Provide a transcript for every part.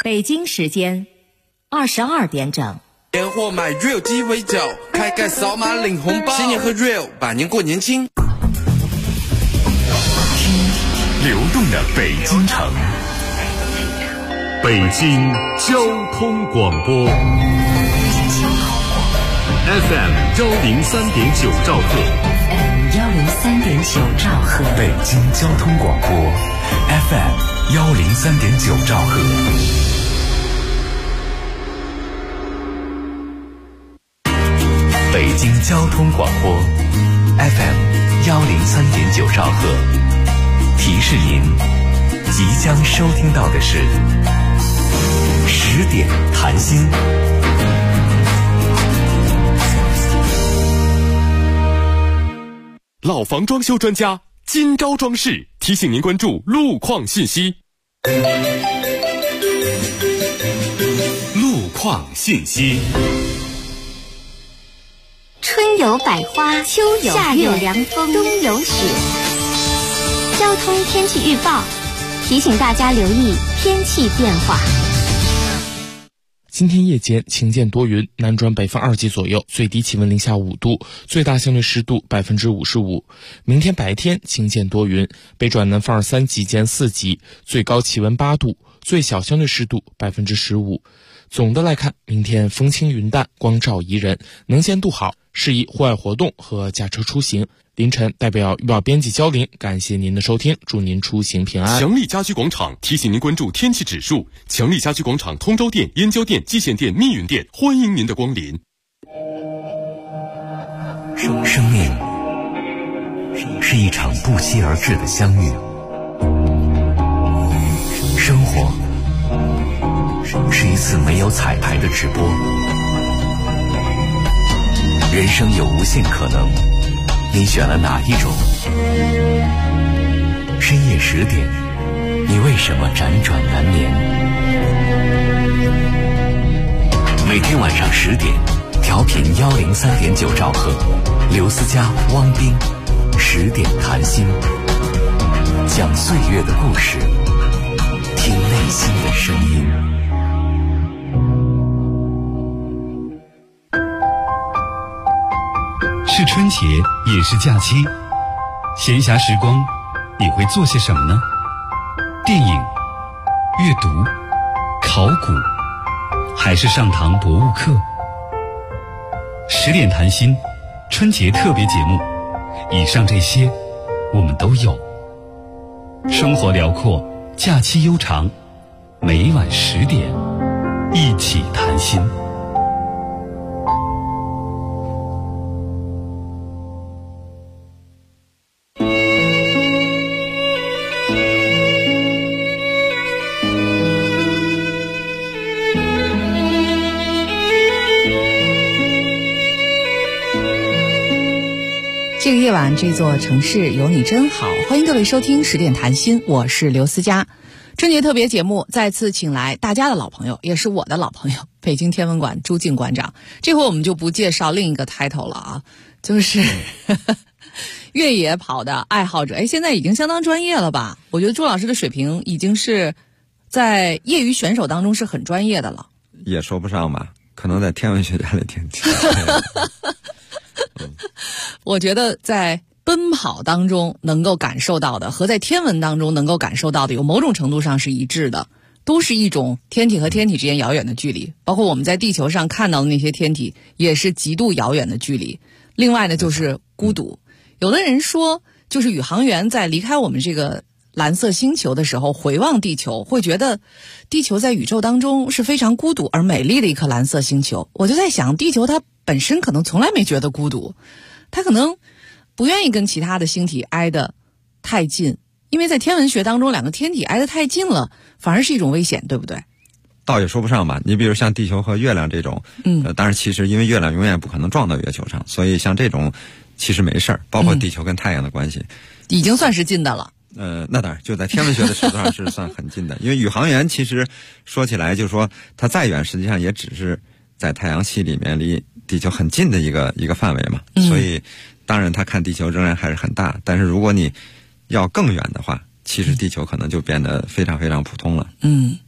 北京时间22点整。 年货买 Real 鸡尾酒，开盖扫码领红包，新年喝 Real， 百年过年轻。 流动的北京城，北京交通广播 FM 103.9兆赫 103.9兆赫， 北京交通广播 FM 103.9兆赫。北京交通广播 FM 103.9兆赫，提示您即将收听到的是10点谈心。 老房装修专家金招装饰提醒您关注路况信息。路况信息。 春有百花，秋有夏有凉风，冬有雪。交通天气预报提醒大家留意天气变化。 今天夜间晴间多云，南转北风2级左右，最低气温零下5度，最大相对湿度55%。明天白天晴间多云，北转南风2、3级间4级，最高气温8度，最小相对湿度15%。总的来看，明天风轻云淡，光照宜人，能见度好，适宜户外活动和驾车出行。凌晨代表预报编辑焦林，感谢您的收听，祝您出行平安。 强力家居广场提醒您关注天气指数。强力家居广场通州店、燕郊店、蓟县店、密云店，欢迎您的光临。 生命是一场不期而至的相遇，生活是一次没有彩排的直播，人生有无限可能，你选了哪一种？深夜10点，你为什么辗转难眠？每天晚上10点，调频103.9兆赫，刘思佳、汪斌10点谈心，讲岁月的故事，听内心的声音。 是春节，也是假期，闲暇时光你会做些什么呢？电影、阅读、考古，还是上堂博物课？10点谈心春节特别节目，以上这些我们都有。生活辽阔，假期悠长，每晚10点一起谈心。 这个夜晚，这座城市有你真好。欢迎各位收听10点谈心，我是刘思佳。春节特别节目再次请来大家的老朋友，也是我的老朋友，北京天文馆朱静馆长。这回我们就不介绍另一个 title 了啊，就是越野跑的爱好者。现在已经相当专业了吧？我觉得朱老师的水平已经是在业余选手当中是很专业的了。 也说不上吧，可能在天文学家里挺我觉得在奔跑当中能够感受到的和在天文当中能够感受到的有某种程度上是一致的，都是一种天体和天体之间遥远的距离，包括我们在地球上看到的那些天体也是极度遥远的距离。另外呢，就是孤独。有的人说，就是宇航员在离开我们这个蓝色星球的时候回望地球，会觉得地球在宇宙当中是非常孤独而美丽的一颗蓝色星球。我就在想，地球它本身可能从来没觉得孤独，它可能不愿意跟其他的星体挨得太近，因为在天文学当中，两个天体挨得太近了反而是一种危险，对不对？ 倒也说不上吧。你比如像地球和月亮这种，当然其实因为月亮永远不可能撞到月球上，所以像这种其实没事儿，包括地球跟太阳的关系， 已经算是近的了。 那当然，就在天文学的尺度上是算很近的。因为宇航员其实说起来，就是说它再远，实际上也只是在太阳系里面离地球很近的一个范围嘛。所以当然它看地球仍然还是很大，但是如果你要更远的话，其实地球可能就变得非常非常普通了。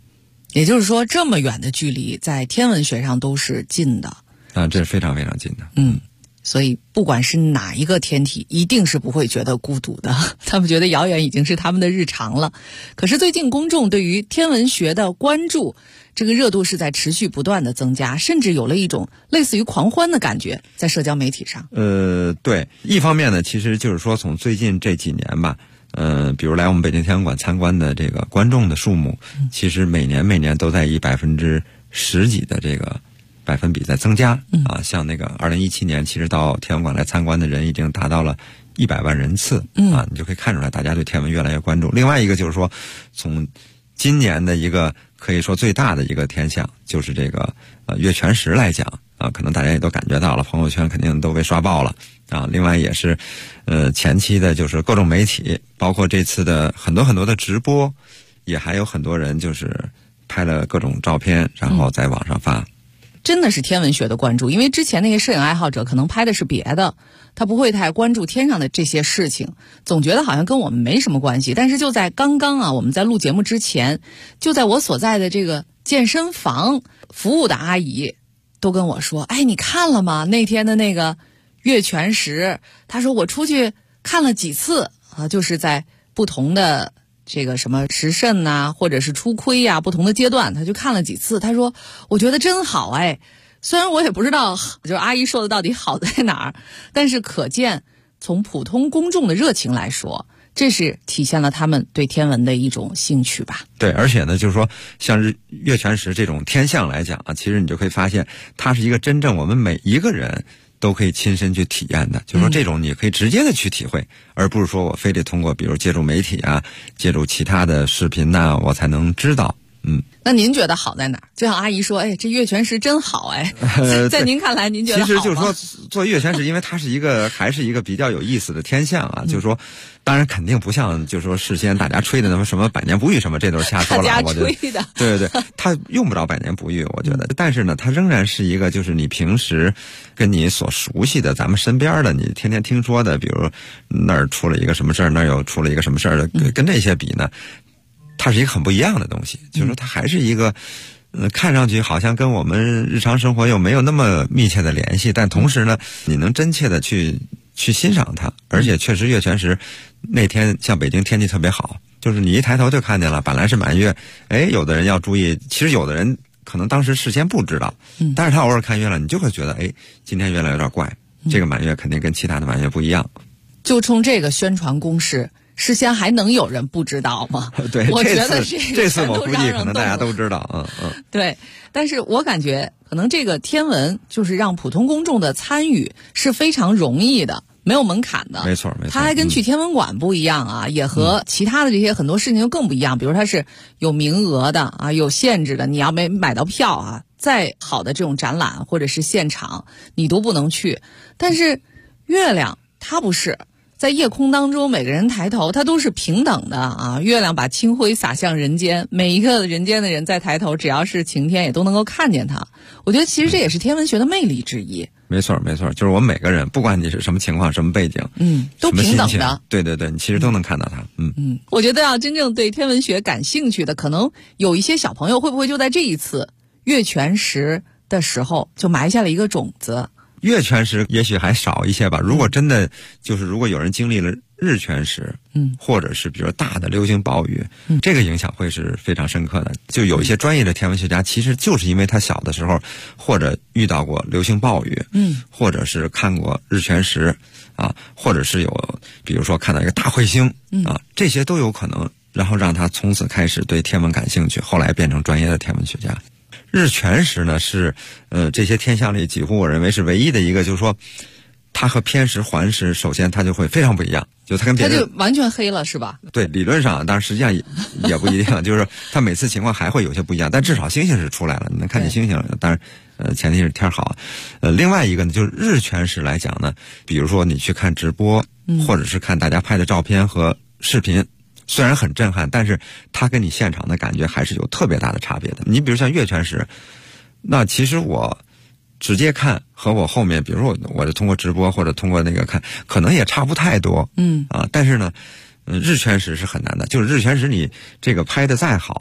也就是说，这么远的距离，在天文学上都是近的。 啊，这是非常非常近的。 所以不管是哪一个天体，一定是不会觉得孤独的，他们觉得遥远已经是他们的日常了。可是最近公众对于天文学的关注，这个热度是在持续不断的增加，甚至有了一种类似于狂欢的感觉，在社交媒体上。 对，一方面呢，其实就是说从最近这几年吧，比如来我们北京天文馆参观的这个观众的数目，其实每年都在以10%几的这个百分比在增加啊。像那个2017年，其实到天文馆来参观的人已经达到了100万人次啊，你就可以看出来大家对天文越来越关注。另外一个就是说，从今年的一个可以说最大的一个天象，就是这个月全食来讲啊，可能大家也都感觉到了，朋友圈肯定都被刷爆了啊。另外也是前期的就是各种媒体，包括这次的很多的直播，也还有很多人就是拍了各种照片，然后在网上发。 真的是天文学的关注，因为之前那些摄影爱好者可能拍的是别的，他不会太关注天上的这些事情，总觉得好像跟我们没什么关系。但是就在刚刚啊，我们在录节目之前，就在我所在的这个健身房服务的阿姨都跟我说，哎，你看了吗？那天的那个月全食，她说我出去看了几次啊，就是在不同的这个什么食肾呐，或者是初亏呀，不同的阶段，他就看了几次。他说我觉得真好哎，虽然我也不知道就是阿姨说的到底好在哪儿，但是可见从普通公众的热情来说，这是体现了他们对天文的一种兴趣吧。 对，而且呢，就是说像月全食这种天象来讲啊，其实你就可以发现它是一个真正我们每一个人都可以亲身去体验的，就是说这种你可以直接的去体会，而不是说我非得通过比如借助媒体啊，借助其他的视频呐，我才能知道。 那您觉得好在哪儿？就像阿姨说，哎，这月全食真好哎，在您看来您觉得好吗？ 其实就是说做月全食，因为它是一个还是一个比较有意思的天象啊，就是说当然肯定不像就是说事先大家吹的那么什么百年不遇什么，这都是瞎说了。 大家吹的。 对，它用不着百年不遇，我觉得。但是呢，它仍然是一个就是你平时跟你所熟悉的咱们身边的，你天天听说的，比如那儿出了一个什么事儿，那儿又出了一个什么事儿的，跟这些比呢，它是一个很不一样的东西，就是说它还是一个看上去好像跟我们日常生活又没有那么密切的联系，但同时呢，你能真切的去欣赏它。而且确实月全食那天像北京天气特别好，就是你一抬头就看见了，本来是满月，哎，有的人要注意，其实有的人可能当时事先不知道，但是他偶尔看月亮，你就会觉得，哎，今天月亮有点怪，这个满月肯定跟其他的满月不一样。 就冲这个宣传攻势，事先还能有人不知道吗？ 对， 我觉得这次我估计可能大家都知道， 对，但是我感觉可能这个天文就是让普通公众的参与是非常容易的，没有门槛的。 没错。 它还跟去天文馆不一样啊，也和其他的这些很多事情更不一样。比如它是有名额的啊，有限制的，你要没买到票啊，再好的这种展览或者是现场你都不能去。但是月亮它不是。在夜空当中，每个人抬头，它都是平等的啊！月亮把清辉洒向人间，每一个人间的人在抬头，只要是晴天，也都能够看见它。我觉得其实这也是天文学的魅力之一。 没错，就是我们每个人，不管你是什么情况、什么背景， 都平等的。 对，你其实都能看到它。 我觉得要真正对天文学感兴趣的，可能有一些小朋友会不会就在这一次月全食的时候就埋下了一个种子。 月全食也许还少一些吧。如果真的就是如果有人经历了日全食，或者是比如大的流星暴雨，这个影响会是非常深刻的。就有一些专业的天文学家，其实就是因为他小的时候或者遇到过流星暴雨，或者是看过日全食啊，或者是有比如说看到一个大彗星啊，这些都有可能，然后让他从此开始对天文感兴趣，后来变成专业的天文学家。日全食呢是这些天象里几乎我认为是唯一的一个，就是说它和偏食环食首先它就会非常不一样，就它跟别人它就完全黑了是吧？ 对，理论上，当然实际上也不一定，就是它每次情况还会有些不一样，但至少星星是出来了，你能看见星星，当然前提是天好。另外一个呢，就是日全食来讲呢，比如说你去看直播，或者是看大家拍的照片和视频。虽然很震撼，但是它跟你现场的感觉还是有特别大的差别的。你比如像月全食，那其实我直接看和我后面，比如说我就通过直播或者通过那个看，可能也差不太多。但是呢，日全食是很难的，就是日全食你这个拍的再好，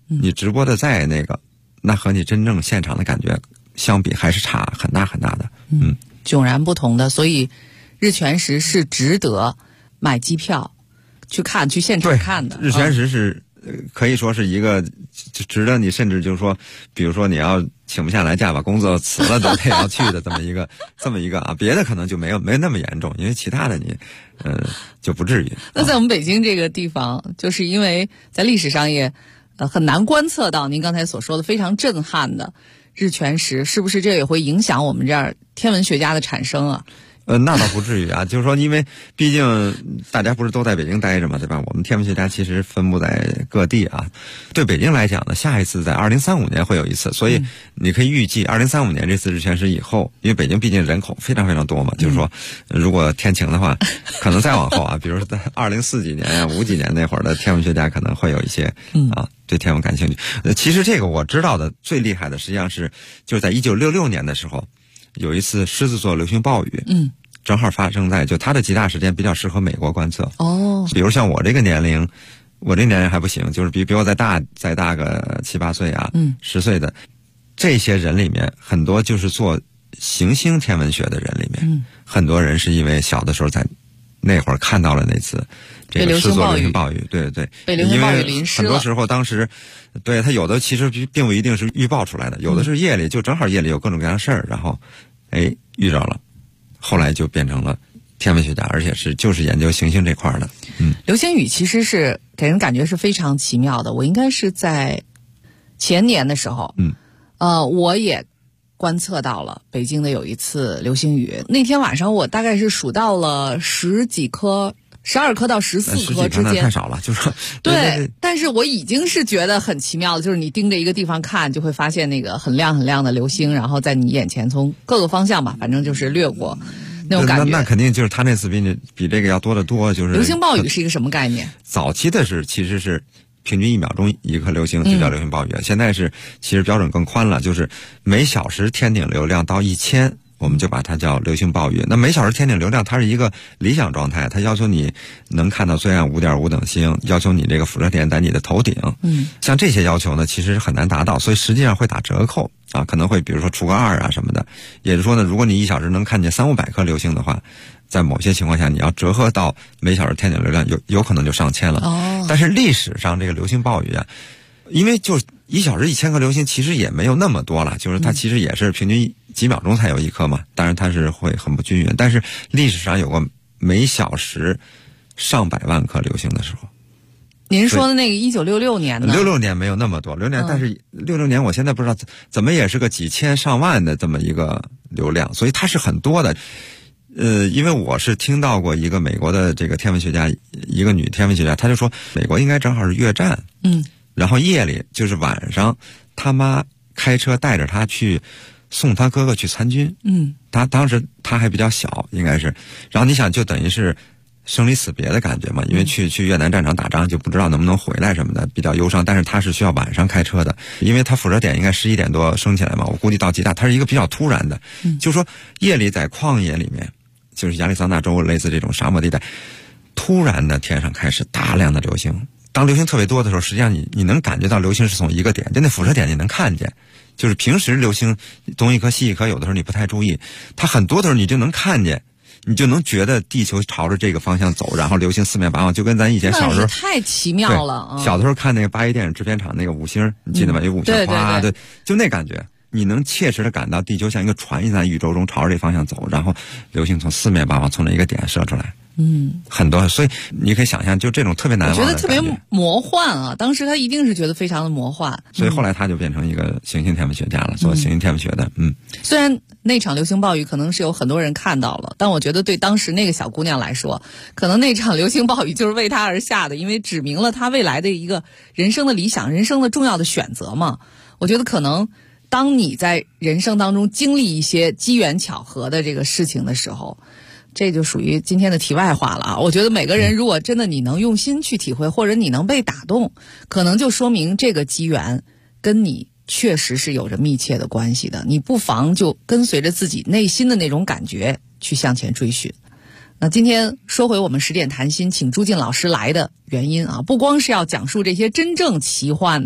你直播的再那个，那和你真正现场的感觉相比还是差很大很大的。 迥然不同的，所以日全食是值得买机票去看，去现场看的。 日全食是可以说是一个值得你，甚至就是说，比如说你要请不下来假，把工作辞了都得要去的这么一个啊，别的可能就没那么严重，因为其他的你就不至于。 那在我们北京这个地方，就是因为在历史上也很难观测到您刚才所说的非常震撼的日全食，是不是这也会影响我们这儿天文学家的产生啊？ 那倒不至于啊，就是说，因为毕竟大家不是都在北京待着嘛，对吧？我们天文学家其实分布在各地啊。对北京来讲呢，下一次在2035年会有一次，所以你可以预计2035年这次日全食以后，因为北京毕竟人口非常非常多嘛，就是说，如果天晴的话，可能再往后啊，比如说在2040几年啊、50几年那会儿的天文学家可能会有一些对天文感兴趣。其实这个我知道的最厉害的，实际上是就是在1966年的时候。有一次狮子座流星暴雨，正好发生在就它的极大时间比较适合美国观测。比如像我这个年龄，我这年龄还不行，就是比我再大个7、8岁啊，10岁的这些人里面，很多就是做行星天文学的人里面，很多人是因为小的时候在那会儿看到了那次这个狮子座流星暴雨，对， 被流星暴雨淋湿了。 很多时候当时对他有的其实并不一定是预报出来的，有的是夜里就正好夜里有各种各样的事儿，然后遇着了，后来就变成了天文学家，而且就是研究行星这块的。 流星雨其实是给人感觉是非常奇妙的。我应该是在前年的时候，我也观测到了北京的有一次流星雨。那天晚上我大概是数到了10几颗。12颗到14颗之间， 太少了，就是对。但是我已经是觉得很奇妙的，就是你盯着一个地方看，就会发现那个很亮很亮的流星，然后在你眼前从各个方向吧，反正就是掠过那种感觉。 那肯定就是他那次比这个要多得多。就是流星暴雨是一个什么概念？ 早期的其实是平均1秒钟一颗流星就叫流星暴雨，现在其实标准更宽了，就是每小时天顶流量到1000。我们就把它叫流星暴雨。那每小时天顶流量它是一个理想状态，它要求你能看到最暗5.5等星，要求你这个辐射点在你的头顶。像这些要求呢，其实很难达到，所以实际上会打折扣啊，可能会比如说除个2啊什么的。也就是说呢，如果你1小时能看见300-500颗流星的话，在某些情况下你要折合到每小时天顶流量有可能就上千了。但是历史上这个流星暴雨啊，因为就1小时1000颗流星其实也没有那么多了，就是它其实也是平均几秒钟才有一颗嘛，当然它是会很不均匀。但是历史上有过每小时上百万颗流星的时候。 您说的那个1966年呢 ？66年没有那么多，66年，但是66年我现在不知道怎么也是个几千上万的这么一个流量，所以它是很多的。因为我是听到过一个美国的这个天文学家，一个女天文学家，她就说美国应该正好是越战，然后夜里就是晚上，他妈开车带着他去送他哥哥去参军。他当时他还比较小，应该是，然后你想就等于是生离死别的感觉嘛，因为去越南战场打仗就不知道能不能回来什么的，比较忧伤。但是他是需要晚上开车的，因为他辐射点应该11点多升起来嘛，我估计到极大，它是一个比较突然的，就是说夜里在旷野里面，就是亚利桑那州类似这种沙漠地带，突然的天上开始大量的流星。当流星特别多的时候，实际上你能感觉到流星是从一个点，就那辐射点你能看见。就是平时流星东一颗西一颗，有的时候你不太注意，它很多的时候你就能看见，你就能觉得地球朝着这个方向走，然后流星四面八方，就跟咱以前小时候太奇妙了。 小的时候看那个8A电影制片厂那个5星，你记得吗？有5星哗，对，就那感觉。你能切实的感到地球像一个船一样在宇宙中朝着这方向走，然后流星从四面八方从那一个点射出来。很多，所以你可以想象，就这种特别难忘的感觉， 我觉得特别魔幻啊！当时他一定是觉得非常的魔幻， 所以后来他就变成一个行星天文学家了，做行星天文学的。 虽然那场流星暴雨可能是有很多人看到了，但我觉得对当时那个小姑娘来说，可能那场流星暴雨就是为她而下的，因为指明了她未来的一个人生的理想、人生的重要的选择嘛。我觉得可能当你在人生当中经历一些机缘巧合的这个事情的时候，这就属于今天的题外话了啊！我觉得每个人如果真的你能用心去体会，或者你能被打动，可能就说明这个机缘跟你确实是有着密切的关系的。你不妨就跟随着自己内心的那种感觉去向前追寻。那今天说回我们10点谈心请朱静老师来的原因啊，不光是要讲述这些真正奇幻的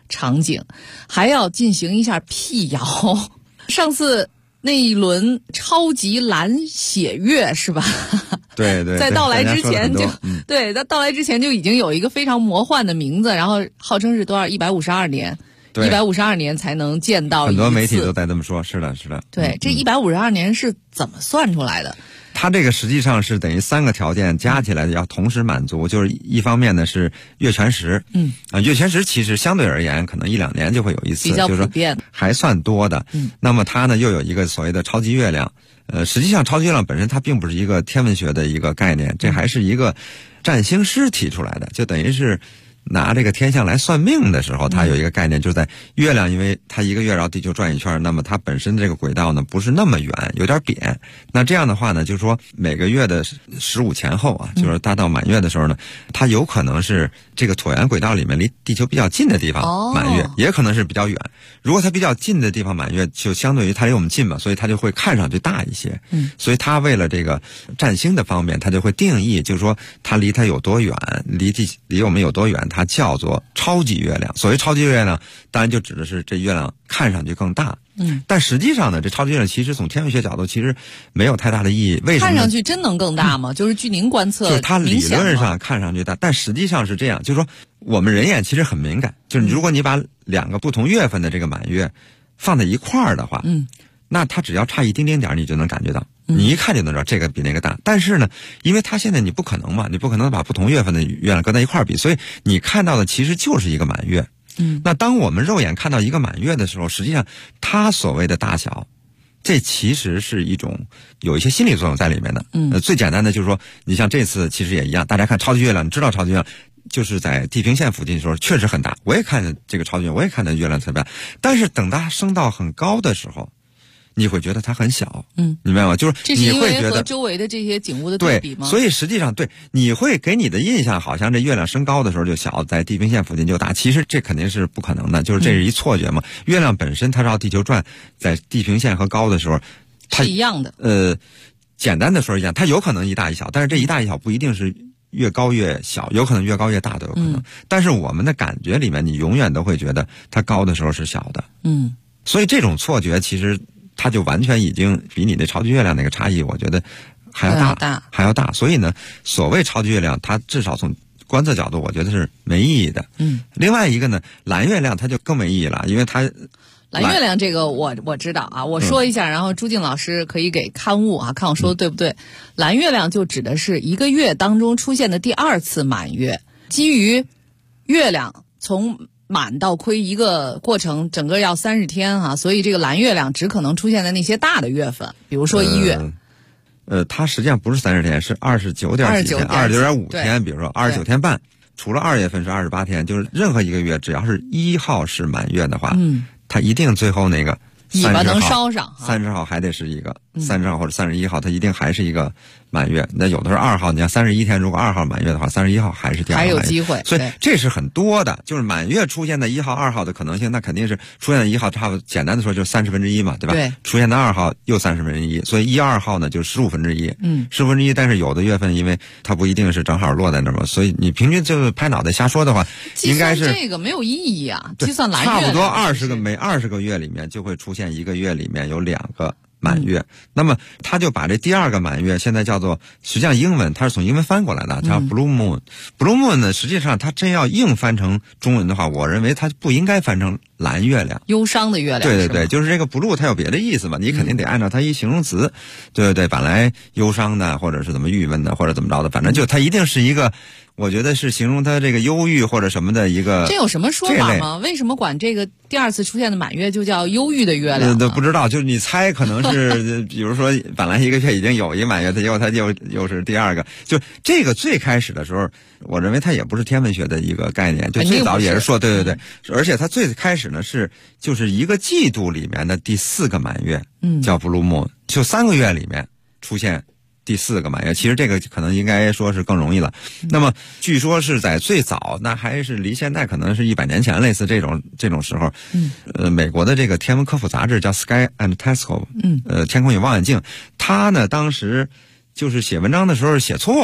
场景，还要进行一下辟谣。上次那一轮超级蓝血月是吧？ 对对， 在到来之前就对，在到来之前就已经有一个非常魔幻的名字，然后号称是多少152年，152年才能见到一次。 很多媒体都在这么说，是的，是的。 对，这152年是怎么算出来的？ 它这个实际上是等于3个条件加起来要同时满足，就是一方面呢是月全食，月全食其实相对而言可能1-2年就会有一次， 比较普遍， 就是说还算多的。那么它呢又有一个所谓的超级月亮，实际上超级月亮本身它并不是一个天文学的一个概念，这还是一个占星师提出来的，就等于是拿这个天象来算命的时候，它有一个概念，就是在月亮，因为它一个月绕地球转一圈，那么它本身这个轨道呢不是那么远，有点扁。那这样的话呢，就是说每个月的15前后啊，就是它到满月的时候呢，它有可能是这个椭圆轨道里面离地球比较近的地方满月，也可能是比较远。如果它比较近的地方满月，就相对于它离我们近嘛，所以它就会看上去大一些。所以它为了这个占星的方面，它就会定义，就是说它离它有多远，离我们有多远，它叫做超级月亮。所谓超级月亮，当然就指的是这月亮看上去更大。但实际上呢，这超级月亮其实从天文学角度其实没有太大的意义。为什么？ 看上去真能更大吗？就是据您观测， 就是它理论上看上去大，但实际上是这样，就是说我们人眼其实很敏感，就是如果你把2个不同月份的这个满月放在一块儿的话，那它只要差一丁丁点你就能感觉到。你一看就能知道这个比那个大，但是呢，因为它现在你不可能嘛，你不可能把不同月份的月亮搁在一块儿比，所以你看到的其实就是一个满月。那当我们肉眼看到一个满月的时候，实际上它所谓的大小，这其实是一种有一些心理作用在里面的。最简单的就是说，你像这次其实也一样，大家看超级月亮，你知道超级月亮就是在地平线附近的时候确实很大，我也看见这个超级月亮，我也看见月亮特别大，但是等它升到很高的时候，你会觉得它很小，明白吗？就是你会觉得这是因为和周围的这些景物的对比吗？ 所以实际上对，你会给你的印象好像这月亮升高的时候就小，在地平线附近就大，其实这肯定是不可能的，就是这是一错觉嘛。月亮本身它绕地球转，在地平线和高的时候，它是一样的。 简单的说一样，它有可能一大一小，但是这一大一小不一定是越高越小，有可能越高越大都有可能。但是我们的感觉里面，你永远都会觉得它高的时候是小的。所以这种错觉其实它就完全已经比你那超级月亮那个差异，我觉得还要大。所以呢，所谓超级月亮，它至少从观测角度，我觉得是没意义的。另外一个呢，蓝月亮它就更没意义了，因为它蓝月亮这个我知道啊，我说一下，然后朱静老师可以给刊物啊，看我说的对不对。蓝月亮就指的是一个月当中出现的第2次满月，基于月亮从满到亏一个过程整个要30天哈，所以这个蓝月亮只可能出现在那些大的月份，比如说1月。 它实际上不是30天，是29.5天，比如说29天半。除了2月份是28天，就是任何一个月只要是1号是满月的话，它一定最后那个尾巴能烧上 ，30号还得是一个30号或者31号，它一定还是一个满月。那有的是2号，你像31天，如果2号满月的话，31号还是第2号满月， 还有机会。 所以这是很多的，就是满月出现在1号、2号的可能性，那肯定是出现在1号，差不多简单的说就是1/30嘛，对吧？ 对。 出现在2号又1/30，所以1、2号呢就是15/1。15/1，但是有的月份因为它不一定是正好落在那儿嘛，所以你平均就是拍脑袋瞎说的话，应该是这个没有意义啊。计算蓝月差不多每20个月里面就会出现一个月里面有2个满月。那么他就把这第2个满月现在叫做，实际上英文它是从英文翻过来的，叫 Blue Moon。Blue Moon 呢，实际上它真要硬翻成中文的话，我认为它不应该翻成蓝月亮， 忧伤的月亮。 对，就是这个 blue 它有别的意思嘛，你肯定得按照它一形容词，对，本来忧伤的或者是怎么郁闷的或者怎么着的，反正就它一定是一个，我觉得是形容它这个忧郁或者什么的一个。 这有什么说法吗？为什么管这个第2次出现的满月就叫忧郁的月亮？ 不知道，就是你猜，可能是比如说本来一个月已经有一满月，结果它又是第2个。就这个最开始的时候，我认为它也不是天文学的一个概念，就最早也是说对，而且它最开始呢就是一个季度里面的第4个满月，叫 Blue Moon， 就3个月里面出现第4个满月，其实这个可能应该说是更容易了。那么据说是在最早，那还是离现在可能是100年前，类似这种时候，美国的这个天文科普杂志叫 Sky and Telescope，天空与望远镜，他呢当时就是写文章的时候写错了。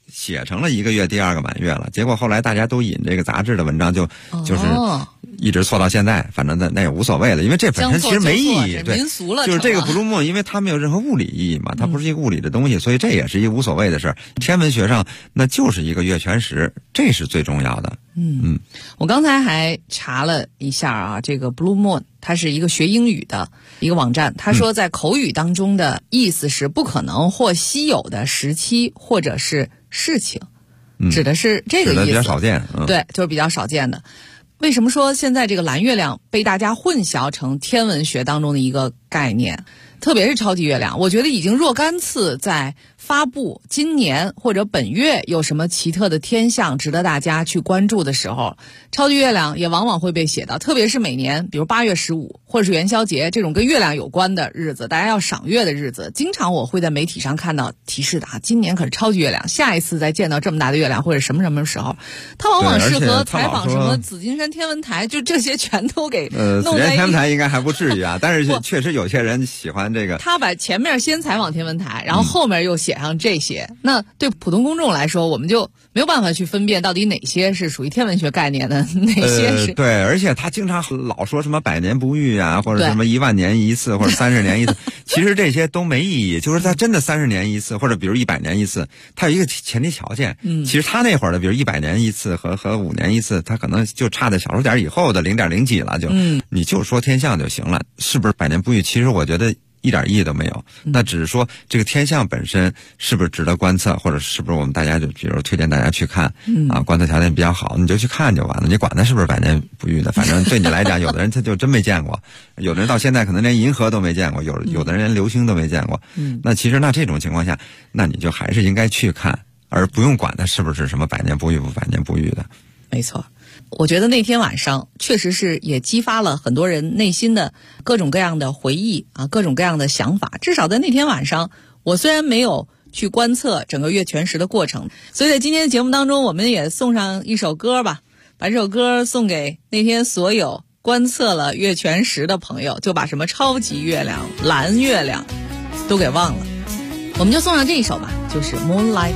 写成了1个月第2个满月了，结果后来大家都引这个杂志的文章就是一直错到现在，反正那也无所谓了，因为这本身其实没意义，对， 民俗了， 就是这个 Blue Moon， 因为它没有任何物理意义嘛，它不是一个物理的东西，所以这也是一个无所谓的事儿。天文学上那就是一个月全食，这是最重要的。 我刚才还查了一下啊，这个 Blue Moon 它是一个学英语的一个网站，他说在口语当中的意思是不可能或稀有的时期或者是事情，指的是这个意思， 比较少见， 对，就是比较少见的。为什么说现在这个蓝月亮被大家混淆成天文学当中的一个概念？特别是超级月亮，我觉得已经若干次在发布今年或者本月有什么奇特的天象值得大家去关注的时候，超级月亮也往往会被写到，特别是每年比如8月15或者是元宵节这种跟月亮有关的日子，大家要赏月的日子，经常我会在媒体上看到提示的今年可是超级月亮，下一次再见到这么大的月亮或者什么什么时候，它往往适合采访什么紫金山天文台，就这些全都给弄在紫金山天文台应该还不至于啊，但是确实有些人喜欢这个， 他把前面先采访天文台，然后后面又写上这些，那对普通公众来说，我们就没有办法去分辨到底哪些是属于天文学概念的，哪些是对，而且他经常老说什么100年不遇啊，或者什么10000年一次，或者30年一次，其实这些都没意义。就是他真的30年一次，或者比如100年一次，他有一个前提条件。其实他那会儿的，比如100年一次和5年一次，他可能就差在小数点以后的0.0几了，就你就说天象就行了，是不是100年不遇？其实我觉得一点意义都没有，那只是说这个天象本身是不是值得观测，或者是不是我们大家就比如推荐大家去看啊，观测条件比较好，你就去看就完了，你管它是不是100年不遇的，反正对你来讲，有的人他就真没见过，有的人到现在可能连银河都没见过，有的人连流星都没见过，那其实这种情况下，那你就还是应该去看，而不用管它是不是什么100年不遇不100年不遇的。 没错。我觉得那天晚上确实是也激发了很多人内心的各种各样的回忆啊，各种各样的想法。至少在那天晚上，我虽然没有去观测整个月全食的过程，所以在今天的节目当中，我们也送上一首歌吧，把这首歌送给那天所有观测了月全食的朋友，就把什么超级月亮、蓝月亮都给忘了。我们就送上这一首吧，就是 Moonlight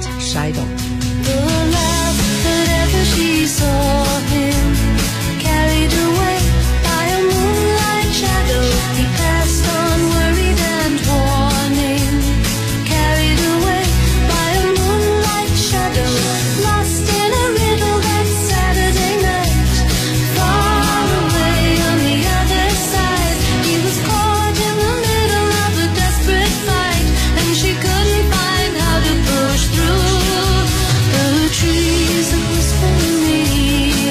Shadow。She saw him carried away by a moonlight shadow. He passed on worried and warning, carried away by a moonlight shadow, lost in a riddle that Saturday night. Far away on the other side, he was caught in the middle of a desperate fight, and she couldn't find how to push through the trees that whispered me.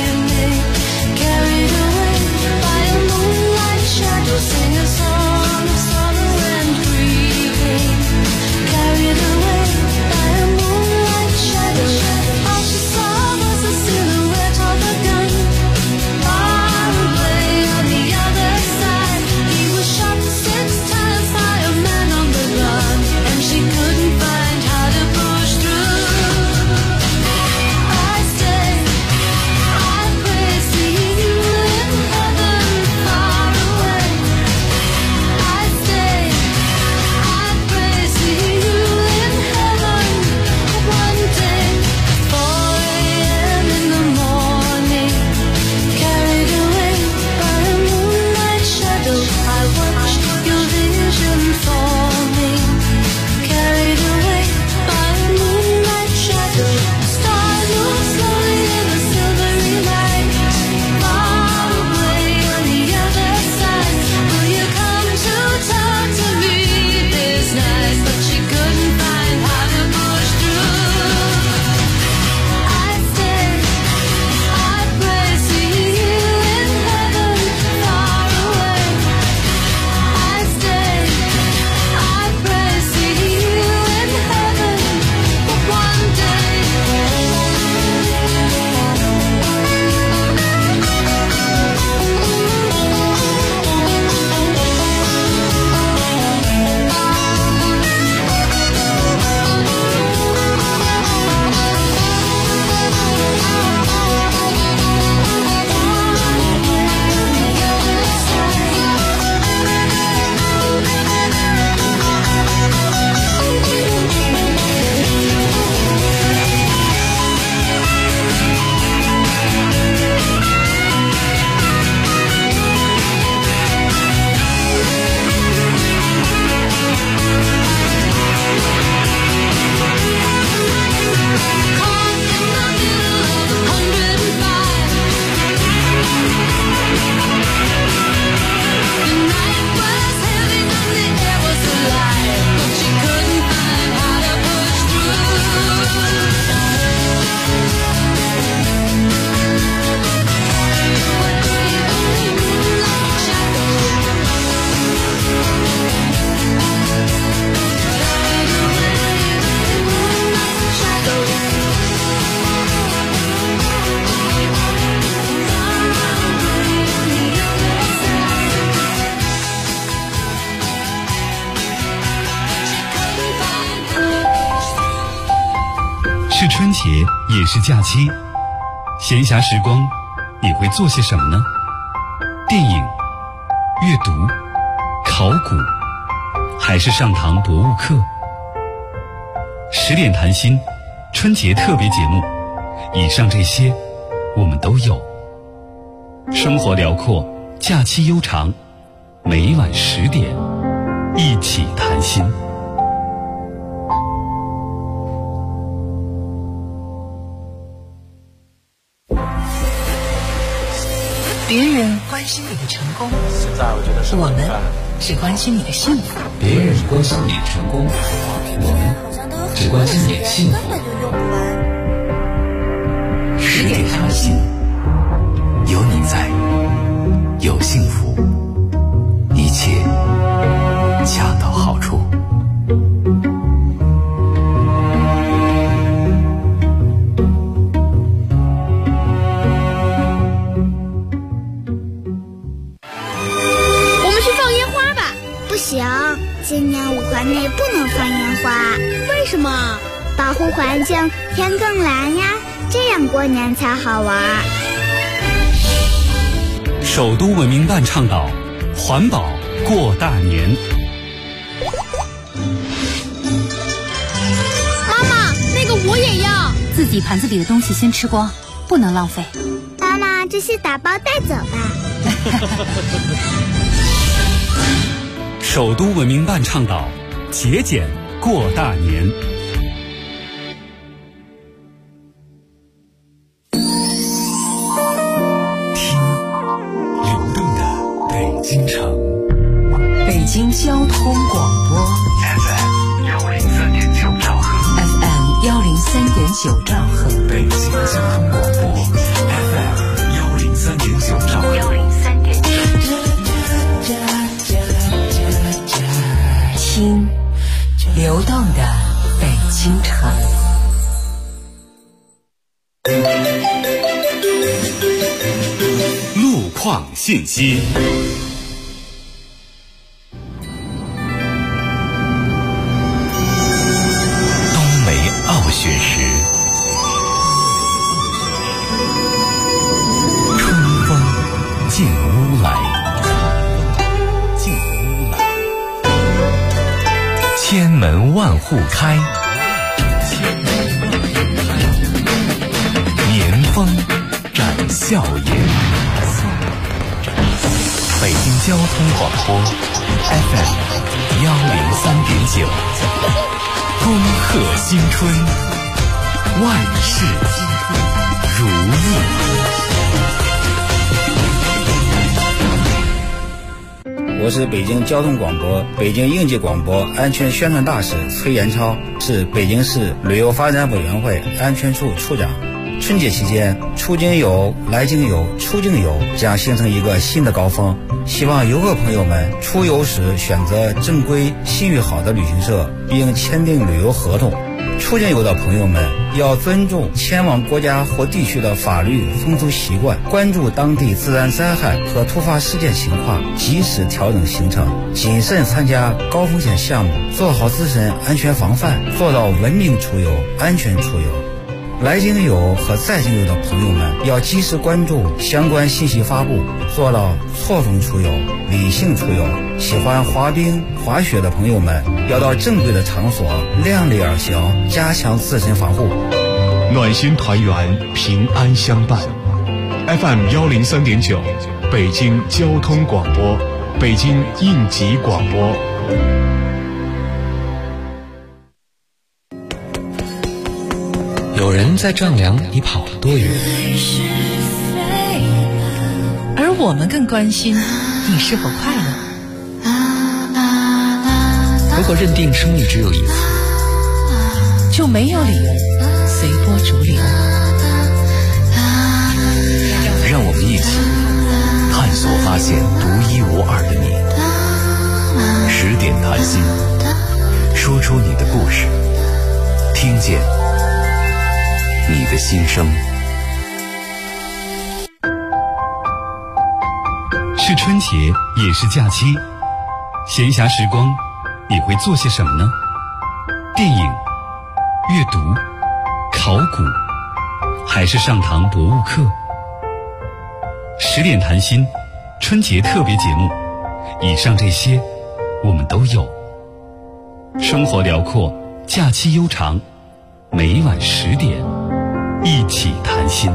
是春节，也是假期，闲暇时光，你会做些什么呢？电影、阅读、考古，还是上堂博物课？10点谈心，春节特别节目，以上这些我们都有。生活辽阔，假期悠长，每晚10点，一起谈心。 别人关心你的成功，我们只关心你的幸福。 别人关心你的成功，我们只关心你的幸福。10点谈心，有你在，有幸福，一切恰到好处。 不行，今年5环内不能放烟花。 为什么？ 保护环境，天更蓝呀，这样过年才好玩。 首都文明办倡导环保过大年。 妈妈，那个我也要。 自己盘子里的东西先吃光，不能浪费。 妈妈，这些打包带走吧。 首都文明办倡导节俭过大年。 听流动的北京城， 北京交通广播 FM 103.9兆赫 FM 103.9兆赫， 北京交通广播 FM 103.9兆赫听流动的北京城。 路况信息。 冬梅傲雪时，春风进屋来。千门万户开，年风展笑颜。北京交通广播 FM 103.9，恭贺新春，万事如意。 我是北京交通广播、北京应急广播安全宣传大使崔延超，是北京市旅游发展委员会安全处处长。春节期间，出京游、来京游、出境游将形成一个新的高峰，希望游客朋友们出游时选择正规、信誉好的旅行社，并签订旅游合同。出境游的朋友们要尊重前往国家或地区的法律风俗习惯，关注当地自然灾害和突发事件情况，及时调整行程，谨慎参加高风险项目，做好自身安全防范，做到文明出游、安全出游。来京游和在京游的朋友们要及时关注相关信息发布，做到错峰出游、理性出游。喜欢滑冰、滑雪的朋友们要到正规的场所，量力而行，加强自身防护。 暖心团圆，平安相伴。FM 103.9，北京交通广播，北京应急广播。 有人在丈量你跑了多远， 而我们更关心你是否快乐。 如果认定生命只有一次， 就没有理由随波逐流。 让我们一起探索发现独一无二的你。10点谈心，说出你的故事，听见你的心声。 是春节，也是假期，闲暇时光，你会做些什么呢？电影、阅读、 考古，还是上堂博物课？10点谈心，春节特别节目，以上这些我们都有。生活辽阔，假期悠长，每晚10点，一起谈心。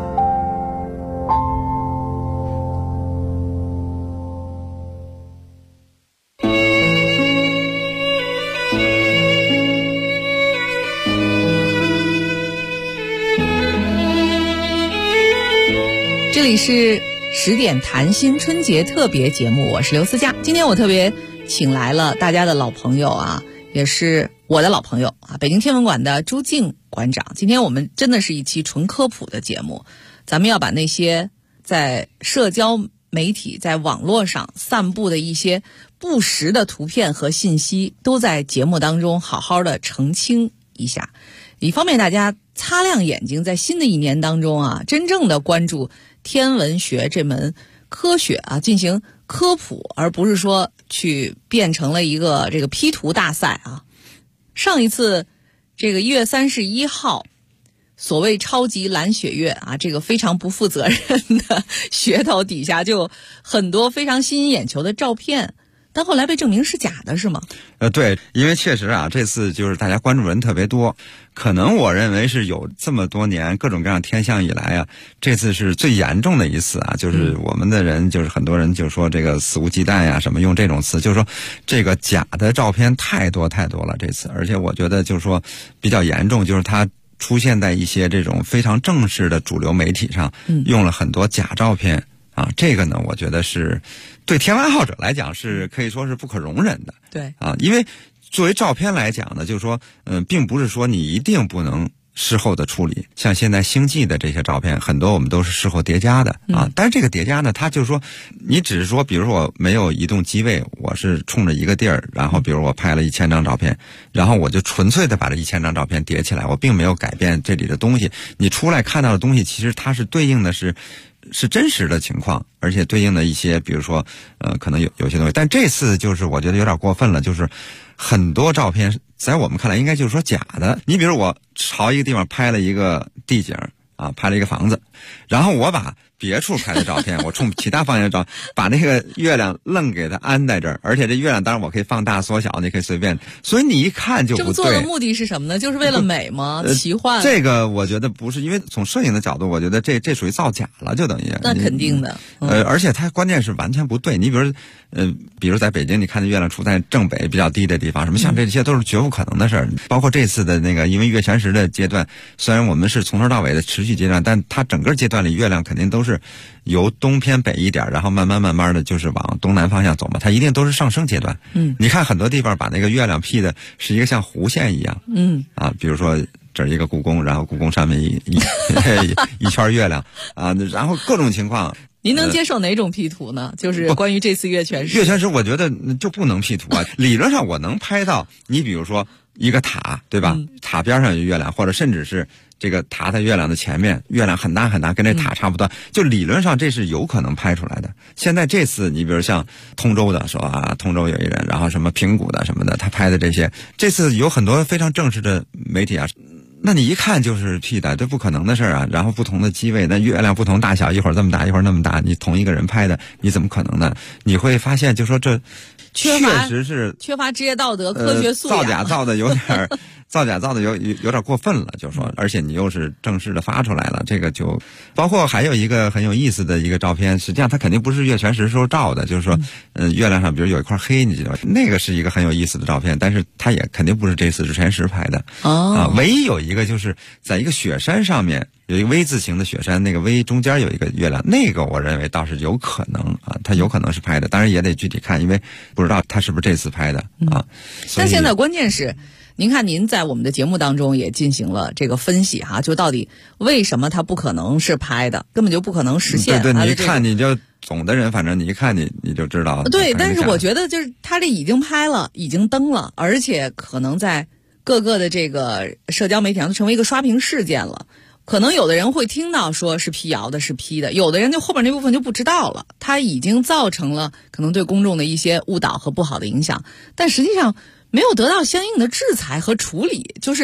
这里是10点谈心春节特别节目，我是刘思佳。今天我特别请来了大家的老朋友啊，也是我的老朋友啊，北京天文馆的朱静馆长。今天我们真的是一期纯科普的节目，咱们要把那些在社交媒体在网络上散布的一些不实的图片和信息，都在节目当中好好的澄清一下，以方便大家擦亮眼睛，在新的一年当中啊，真正的关注天文学这门科学啊，进行科普，而不是说去变成了一个这个 P 图大赛啊。上一次这个1月31号，所谓超级蓝血月啊，这个非常不负责任的噱头底下，就很多非常吸引眼球的照片，但后来被证明是假的，是吗？ 对，因为确实啊，这次就是大家关注人特别多，可能我认为是有这么多年各种各样天象以来啊，这次是最严重的一次啊，就是我们的人就是很多人就说这个肆无忌惮呀，什么用这种词，就是说这个假的照片太多太多了这次，而且我觉得就是说比较严重，就是它出现在一些这种非常正式的主流媒体上，用了很多假照片啊，这个呢，我觉得是对天文爱好者来讲是可以说是不可容忍的。 对啊，因为作为照片来讲呢，就是说，并不是说你一定不能事后的处理。像现在星际的这些照片，很多我们都是事后叠加的啊。但是这个叠加呢，它就是说，你只是说，比如说我没有移动机位，我是冲着一个地儿，然后比如我拍了1000张照片，然后我就纯粹的把这1000张照片叠起来，我并没有改变这里的东西。你出来看到的东西，其实它是对应的是真实的情况，而且对应的一些，比如说，可能有些东西。但这次就是我觉得有点过分了，就是很多照片在我们看来应该就是说假的。你比如我朝一个地方拍了一个地景啊，拍了一个房子，然后我把别处拍的照片，我冲其他方向照，把那个月亮愣给它安在这儿，而且这月亮当然我可以放大缩小，你可以随便，所以你一看就不对。 这么做的目的是什么呢？就是为了美吗？奇幻？ 这个我觉得不是，因为从摄影的角度，我觉得这属于造假了，就等于。 那肯定的。 而且它关键是完全不对。你比如在北京，你看见月亮处在正北比较低的地方，什么像这些都是绝不可能的事儿。包括这次的那个，因为月全食的阶段，虽然我们是从头到尾的持续阶段，但它整个阶段里月亮肯定都是由东偏北一点，然后慢慢的就是往东南方向走嘛，它一定都是上升阶段。你看很多地方把那个月亮 P 的是一个像弧线一样。比如说这儿一个故宫，然后故宫上面一圈月亮啊，然后各种情况。 您能接受哪种 P 图呢？就是关于这次月全食。 月全食我觉得就不能 P 图啊。理论上我能拍到，你比如说一个塔，对吧？塔边上有月亮，或者甚至是这个塔在月亮的前面，月亮很大很大，跟这塔差不多。就理论上这是有可能拍出来的。现在这次你比如像通州的说啊，通州有一人，然后什么平谷的什么的，他拍的这次有很多非常正式的媒体啊。那你一看就是 P 的，这不可能的事儿啊！然后不同的机位，那月亮不同大小，一会儿这么大，一会儿那么大，你同一个人拍的，你怎么可能呢？你会发现，就说这确实是缺乏职业道德、科学素养， 造假造的有点造假造的有点过分了，就是说，而且你又是正式的发出来了，这个就包括还有一个很有意思的一个照片，实际上它肯定不是月全食时候照的，就是说，月亮上比如有一块黑，你知道，那个是一个很有意思的照片，但是它也肯定不是这次日全食拍的唯一有一个就是在一个雪山上面有一个 V 字形的雪山，那个 V 中间有一个月亮，那个我认为倒是有可能啊，它有可能是拍的，当然也得具体看，因为不知道它是不是这次拍的啊。 但现在关键是。您看，您在我们的节目当中也进行了这个分析哈，就到底为什么它不可能是拍的，根本就不可能实现。 对，你一看你就总的人，反正你一看你就知道。 对，但是我觉得就是他这已经拍了，已经登了，而且可能在各个的这个社交媒体上都成为一个刷屏事件了。可能有的人会听到说是辟谣的，是 P 的，有的人就后边那部分就不知道了，它已经造成了可能对公众的一些误导和不好的影响，但实际上没有得到相应的制裁和处理，就是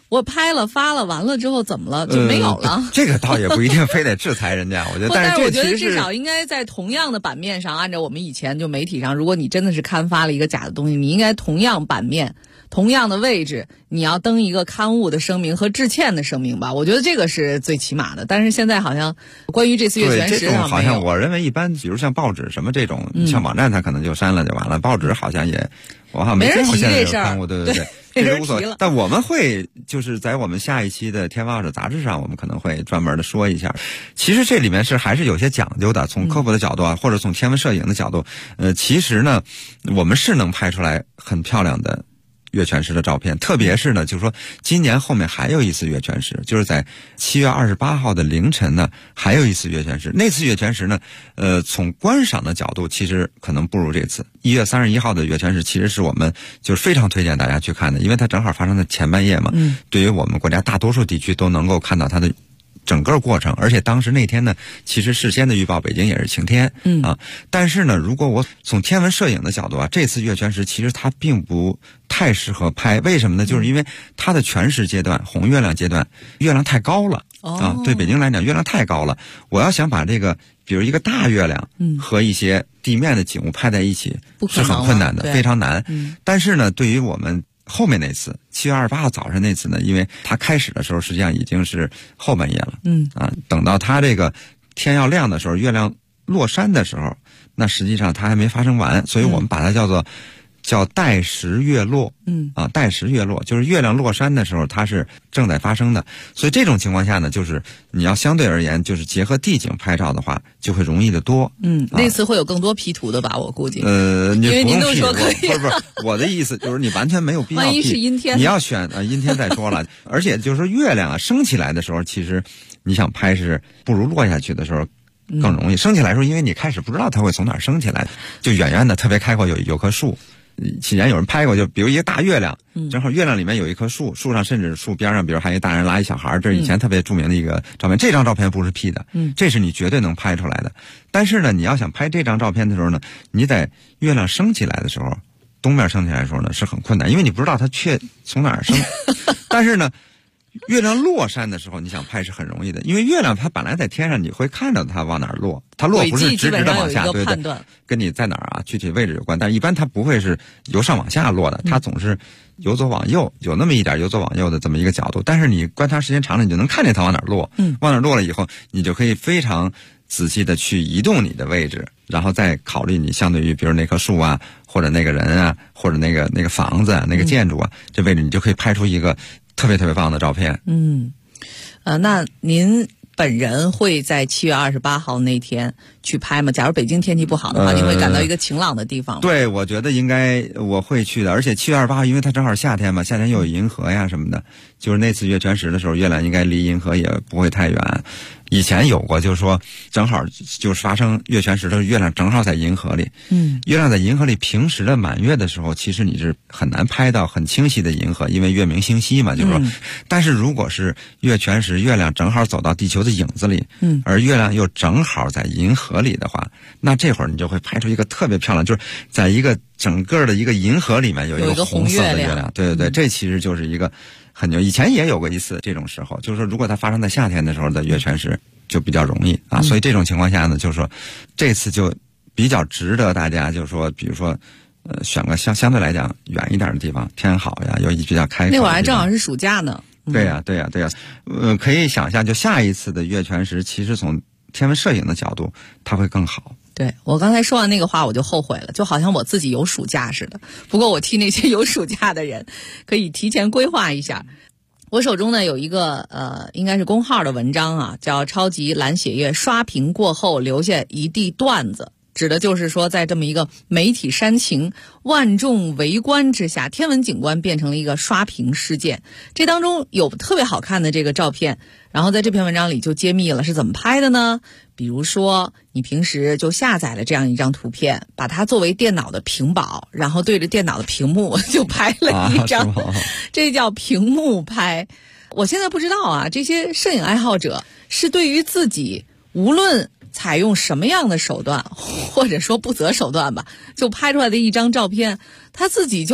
我拍了发了，完了之后怎么了？就没有了。 这个倒也不一定非得制裁人家，我觉得。 但是我觉得至少应该在同样的版面上，按照我们以前就媒体上，如果你真的是刊发了一个假的东西，你应该同样版面、同样的位置，你要登一个刊物的声明和致歉的声明吧。我觉得这个是最起码的。但是现在好像关于这次月全食上好像我认为一般，比如像报纸什么这种，像网站它可能就删了就完了，报纸好像也我好像没见过现在有刊物，对。这个无所谓，但我们会就是在我们下一期的《天报》的杂志上，我们可能会专门的说一下。其实这里面是还是有些讲究的，从科普的角度啊，或者从天文摄影的角度，其实呢，我们是能拍出来很漂亮的月全食的照片，特别是呢，就是说今年后面还有一次月全食，就是在7月28号的凌晨呢，还有一次月全食。那次月全食呢，从观赏的角度其实可能不如这次。1月31号的月全食其实是我们就是非常推荐大家去看的，因为它正好发生在前半夜嘛，对于我们国家大多数地区都能够看到它的整个过程，而且当时那天呢，其实事先的预报北京也是晴天，但是呢，如果我从天文摄影的角度啊，这次月全食其实它并不太适合拍，为什么呢？就是因为它的全食阶段、红月亮阶段，月亮太高了对北京来讲，月亮太高了。我要想把这个，比如一个大月亮和一些地面的景物拍在一起，是很困难的，非常难。但是呢，对于我们后面那次7月28号早上那次呢，因为它开始的时候实际上已经是后半夜了，等到它这个天要亮的时候，月亮落山的时候，那实际上它还没发生完，所以我们把它叫带时月落，带时月落就是月亮落山的时候，它是正在发生的。所以这种情况下呢，就是你要相对而言，就是结合地景拍照的话，就会容易的多。 那次会有更多 P 图的吧？我估计。 因为您都说可以， 不是，我的意思就是你完全没有必要 P。 万一是阴天， 你要选阴天再说了。而且就是说月亮升起来的时候，其实你想拍是不如落下去的时候更容易。升起来的时候，因为你开始不知道它会从哪儿升起来，就远远的特别开阔有棵树。以前有人拍过，就比如一个大月亮，正好月亮里面有一棵树，树上甚至树边上，比如还有一大人拉一小孩，这是以前特别著名的一个照片。这张照片不是 P 的，这是你绝对能拍出来的。但是呢，你要想拍这张照片的时候呢，你在月亮升起来的时候，东面升起来的时候呢是很困难，因为你不知道它从哪儿升。但是呢，月亮落山的时候，你想拍是很容易的，因为月亮它本来在天上，你会看到它往哪儿落，它落不是直直的往下，对对，跟你在哪儿啊具体位置有关，但一般它不会是由上往下落的，它总是由左往右，有那么一点由左往右的这么一个角度。但是你观察时间长了，你就能看见它往哪儿落，往哪儿落了以后，你就可以非常仔细的去移动你的位置，然后再考虑你相对于比如那棵树啊，或者那个人啊，或者那个房子啊，那个建筑啊，这位置你就可以拍出一个特别特别棒的照片。 那您本人会在7月28号那天去拍吗？假如北京天气不好的话，你会赶到一个晴朗的地方吗？ 对，我觉得应该我会去的。而且7月28号，因为它正好夏天嘛，夏天又有银河呀什么的，就是那次月全食的时候，月亮应该离银河也不会太远。以前有过，就是说正好就是发生月全食的月亮正好在银河里。月亮在银河里，平时的满月的时候，其实你是很难拍到很清晰的银河，因为月明星稀嘛，就是说。但是如果是月全食，月亮正好走到地球的影子里，而月亮又正好在银河里的话，那这会儿你就会拍出一个特别漂亮，就是在一个整个的一个银河里面有一个红色的月亮。对对对，这其实就是一个很牛。以前也有过一次这种时候，就是说如果它发生在夏天的时候的月全食就比较容易啊，所以这种情况下呢，就是说这次就比较值得大家就是说比如说选个相对来讲远一点的地方，天好呀，又比较开阔。 那会儿还正好是暑假呢。 对呀。可以想象就下一次的月全食其实从天文摄影的角度它会更好。 对，我刚才说完那个话我就后悔了，就好像我自己有暑假似的。不过我替那些有暑假的人可以提前规划一下。我手中呢有一个应该是公号的文章啊，叫超级蓝血月，刷屏过后留下一地段子，指的就是说在这么一个媒体煽情、万众围观之下，天文景观变成了一个刷屏事件。这当中有特别好看的这个照片，然后在这篇文章里就揭秘了是怎么拍的呢？比如说你平时就下载了这样一张图片，把它作为电脑的屏保，然后对着电脑的屏幕就拍了一张，这叫屏幕拍。我现在不知道啊，这些摄影爱好者是对于自己无论采用什么样的手段，或者说不择手段吧，就拍出来的一张照片，他自己就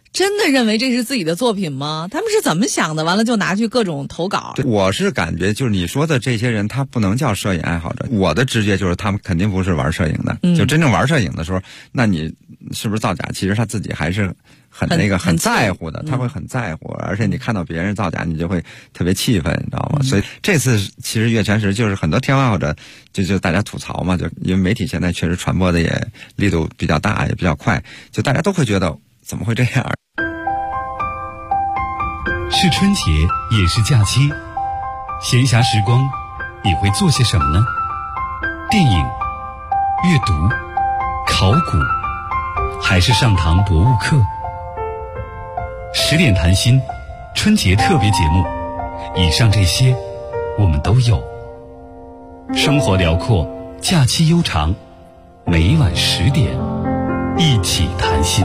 真的认为这是自己的作品吗？他们是怎么想的？完了就拿去各种投稿。 我是感觉就是你说的这些人，他不能叫摄影爱好者。我的直觉就是他们肯定不是玩摄影的。就真正玩摄影的时候，那你是不是造假？其实他自己还是很在乎的，他会很在乎，而且你看到别人造假，你就会特别气愤，你知道吗？所以这次其实月全食就是很多天文爱好者就大家吐槽嘛，就因为媒体现在确实传播的也力度比较大，也比较快，就大家都会觉得怎么会这样？ 是春节，也是假期，闲暇时光，你会做些什么呢？电影、阅读、考古，还是上堂博物课？10点谈心，春节特别节目，以上这些我们都有。生活辽阔，假期悠长，每晚10点，一起谈心。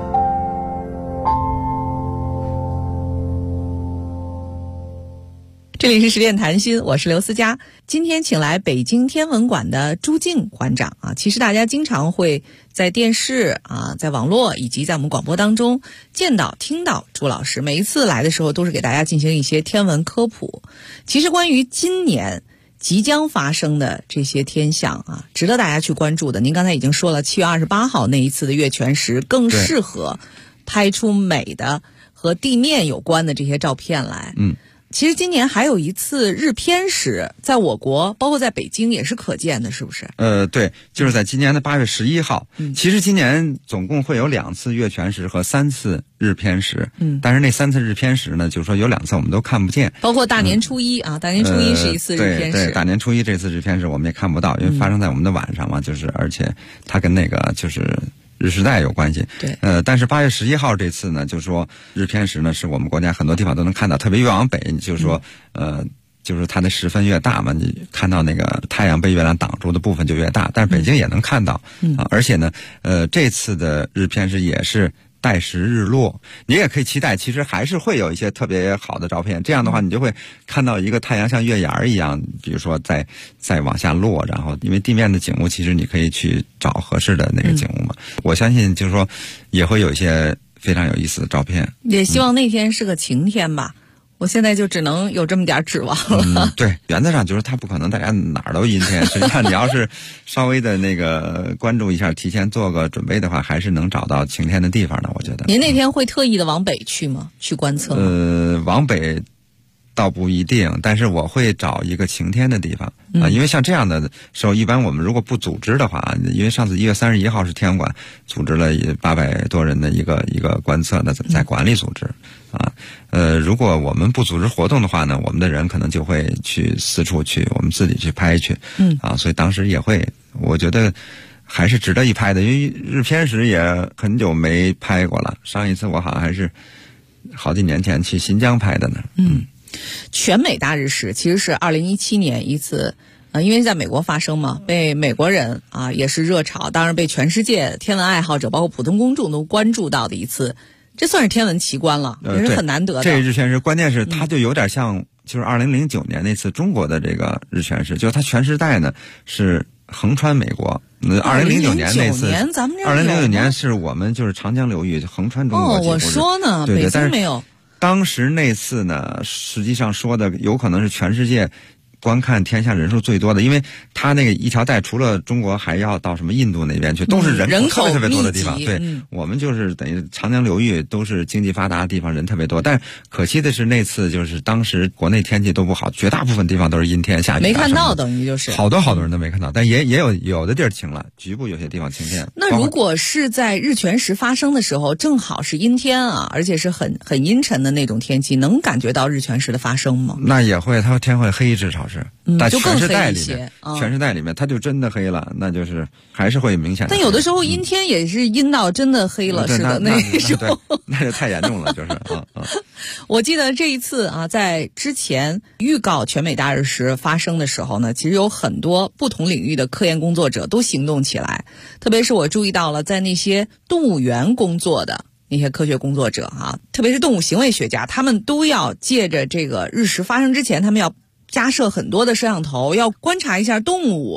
这里是10点谈心，我是刘思佳。今天请来北京天文馆的朱静馆长啊。其实大家经常会在电视啊、在网络以及在我们广播当中见到、听到朱老师。每一次来的时候，都是给大家进行一些天文科普。其实关于今年即将发生的这些天象啊，值得大家去关注的。您刚才已经说了，7月28号那一次的月全食更适合拍出美的和地面有关的这些照片来。其实今年还有一次日偏食，在我国包括在北京也是可见的，是不是？ 对，就是在今年的8月11号。其实今年总共会有2次月全食和3次日偏食。但是那3次日偏食呢，就是说有2次我们都看不见。 包括大年初一啊，大年初一是一次日偏食。 对，大年初一这次日偏食我们也看不到，因为发生在我们的晚上嘛，就是而且它跟那个就是日食带有关系。 对， 但是8月11号这次呢，就是说日偏食呢，是我们国家很多地方都能看到，特别越往北，就是说就是它的时分越大嘛，你看到那个太阳被月亮挡住的部分就越大，但是北京也能看到。而且呢，这次的日偏食也是带时日落，你也可以期待，其实还是会有一些特别好的照片。这样的话，你就会看到一个太阳像月牙一样，比如说再往下落，然后因为地面的景物，其实你可以去找合适的那个景物嘛。我相信就是说也会有一些非常有意思的照片。 也希望那天是个晴天吧。我现在就只能有这么点指望了。 对，原则上就是它不可能大家哪儿都阴天。实际上你要是稍微的那个关注一下，提前做个准备的话，还是能找到晴天的地方的，我觉得。 您那天会特意的往北去吗？去观测吗？ 往北倒不一定，但是我会找一个晴天的地方啊，因为像这样的时候，一般我们如果不组织的话，因为上次1月31号是天文馆组织了800多人的一个观测呢，在馆里组织啊。如果我们不组织活动的话呢，我们的人可能就会去四处去，我们自己去拍去。所以当时也会，我觉得还是值得一拍的，因为日偏食也很久没拍过了，上一次我好像还是好几年前去新疆拍的呢。 全美大日食其实是2017年一次，因为在美国发生嘛，被美国人啊也是热炒，当然被全世界天文爱好者包括普通公众都关注到的一次，这算是天文奇观了，也是很难得的。 这日全食关键是它就有点像就是2009年那次中国的这个日全食，就是它全时代呢是横穿美国。2009年那次，2009年是我们就是长江流域横穿中国。 我说呢， 对， 北京没有。 当时那次呢，实际上说的有可能是全世界观看天象人数最多的，因为它那个一条带除了中国还要到什么印度那边去，都是人口特别多的地方。对，我们就是等于长江流域都是经济发达的地方，人特别多。但可惜的是那次就是当时国内天气都不好，绝大部分地方都是阴天下雨， 没看到，等于就是好多人都没看到，但也有的地儿晴了，局部有些地方晴天。 那如果是在日全食发生的时候，正好是阴天啊，而且是很阴沉的那种天气，能感觉到日全食的发生吗？ 那也会，它天会黑，至少是。但全时代里面，全时代里面它就真的黑了，那就是还是会明显。 但有的时候阴天也是阴到真的黑了似的那种， 那就太严重了，就是我记得这一次啊，在之前预告全美大日食发生的时候呢，其实有很多不同领域的科研工作者都行动起来，特别是我注意到了在那些动物园工作的那些科学工作者啊，特别是动物行为学家，他们都要借着这个日食发生之前，他们要加设很多的摄像头，要观察一下动物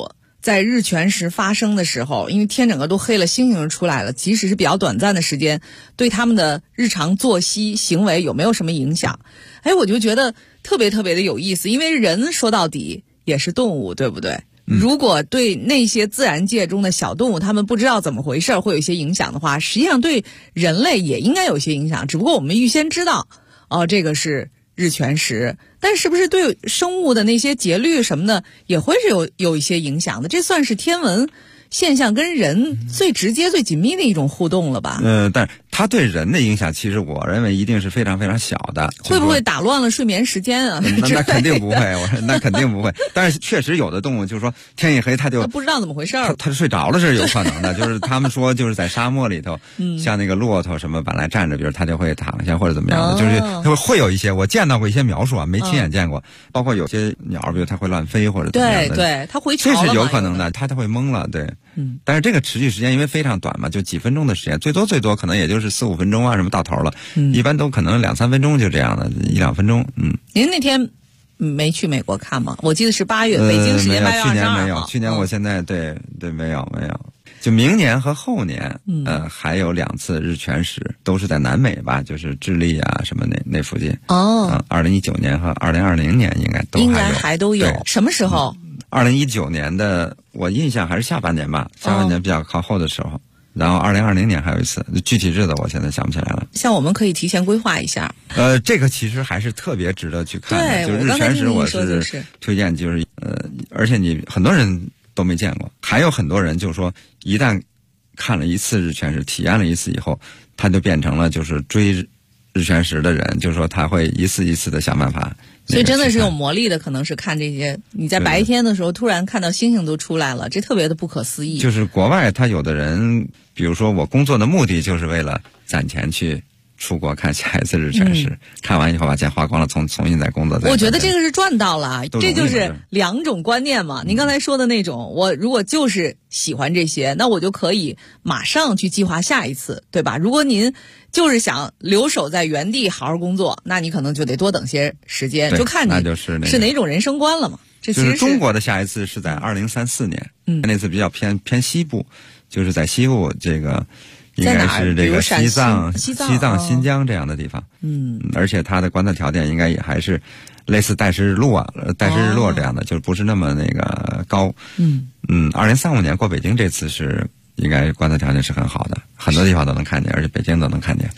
在日全食发生的时候，因为天整个都黑了，星星出来了，即使是比较短暂的时间，对他们的日常作息行为有没有什么影响？我就觉得特别特别的有意思，因为人说到底也是动物，对不对？如果对那些自然界中的小动物，他们不知道怎么回事会有一些影响的话，实际上对人类也应该有一些影响，只不过我们预先知道这个是日全食，但是不是对生物的那些节律什么的也会是有一些影响的？这算是天文现象跟人最直接最紧密的一种互动了吧？ 但是它对人的影响，其实我认为一定是非常非常小的。 会不会打乱了睡眠时间啊？ 那肯定不会，我说那肯定不会。但是确实有的动物就是说天一黑它就不知道怎么回事， 它睡着了是有可能的。就是他们说就是在沙漠里头，像那个骆驼什么本来站着，比如它就会躺下或者怎么样的，就是它会有一些我见到过一些描述啊，没亲眼见过，包括有些鸟，比如它会乱飞或者怎么样的， 对，它回巢了， 这是有可能的，它会懵了，对。但是这个持续时间因为非常短嘛，就几分钟的时间，最多可能也就是4-5分钟啊，什么到头了。一般都可能2-3分钟就这样的，1-2分钟。 您那天没去美国看吗？我记得是8月，北京时间8月22号。 去年没有，去年我现在对没有。就明年和后年，还有2次日全食，都是在南美吧，就是智利啊什么那附近。2019年和2020年应该还都有。什么时候 ？2019年的我印象还是下半年吧，下半年比较靠后的时候。然后2020年还有一次，具体日子我现在想不起来了。 像我们可以提前规划一下。 这个其实还是特别值得去看的。就是日全食我是推荐，就是而且你很多人都没见过，还有很多人就是说一旦看了一次日全食，体验了一次以后，他就变成了就是追日全食的人，就是说他会一次一次的想办法。 所以真的是有魔力的，可能是看这些。你在白天的时候突然看到星星都出来了，这特别的不可思议。 就是国外他有的人，比如说我工作的目的就是为了攒钱去出国看下一次日全食，看完以后把钱花光了，重新再工作。 我觉得这个是赚到了，这就是2种观念嘛。您刚才说的那种，我如果就是喜欢这些，那我就可以马上去计划下一次，对吧？如果您就是想留守在原地好好工作，那你可能就得多等些时间，就看你是哪种人生观了嘛。这其实就是中国的下一次是在2034年，那次比较偏西部，就是在西部这个。应该是这个西藏、新疆这样的地方，而且它的观测条件应该也还是类似带时日落这样的，就是不是那么那个高。2035年过北京这次是应该观测条件是很好的，很多地方都能看见，而且北京都能看见。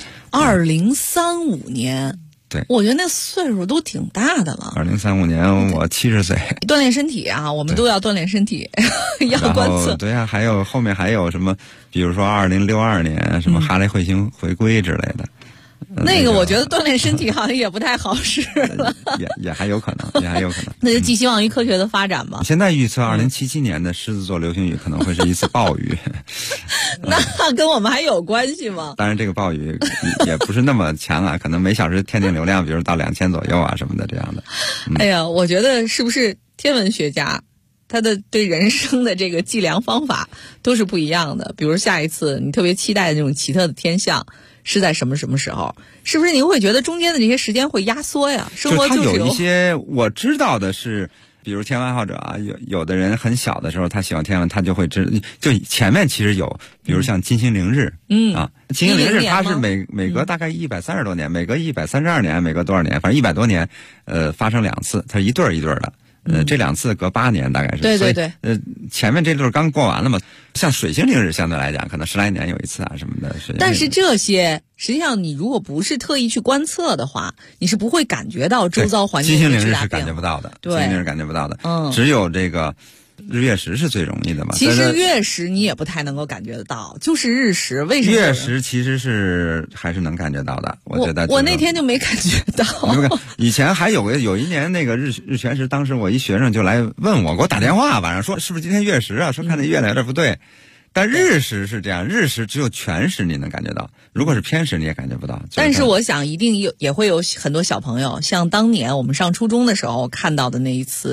2035年。 对， 我觉得那岁数都挺大的了。 2035年我70岁。 锻炼身体啊，我们都要锻炼身体，要观测。 对啊，还有后面还有什么，比如说2062年什么哈雷彗星回归之类的。 那个我觉得锻炼身体好像也不太好使了。 也还有可能， 那就寄希望于科学的发展吧。 现在预测2077年的狮子座流星雨可能会是一次暴雨。 那跟我们还有关系吗？ 当然这个暴雨也不是那么强啊，可能每小时天定流量比如到2000左右啊什么的这样的。 哎呀，我觉得是不是天文学家他的对人生的这个计量方法都是不一样的？比如下一次你特别期待的那种奇特的天象是在什么时候？是不是您会觉得中间的这些时间会压缩呀？生活就是有一些我知道的是，比如天文爱好者啊，有的人很小的时候他喜欢天文，他就会就前面其实有，比如像金星凌日，金星凌日它是每隔大概130多年，每隔132年，每隔多少年，反正100多年，发生2次，它一对一对的。这2次隔8年大概是。 对。 前面这对刚过完了嘛，像水星凌日相对来讲，可能10来年有一次啊什么的。 但是这些实际上你如果不是特意去观测的话，你是不会感觉到周遭环境金星凌日是感觉不到的， 对， 金星凌日感觉不到的。只有这个日月食是最容易的嘛。 其实月食你也不太能够感觉得到，就是日食。为什么？ 月食其实是还是能感觉到的，我觉得。 我那天就没感觉到。 以前还有一年那个日全食，当时我一学生就来问我，给我打电话，晚上说是不是今天月食啊？说看那月亮有点不对。但日食是这样，日食只有全食你能感觉到，如果是偏食你也感觉不到。 但是我想一定也会有很多小朋友，像当年我们上初中的时候看到的那一次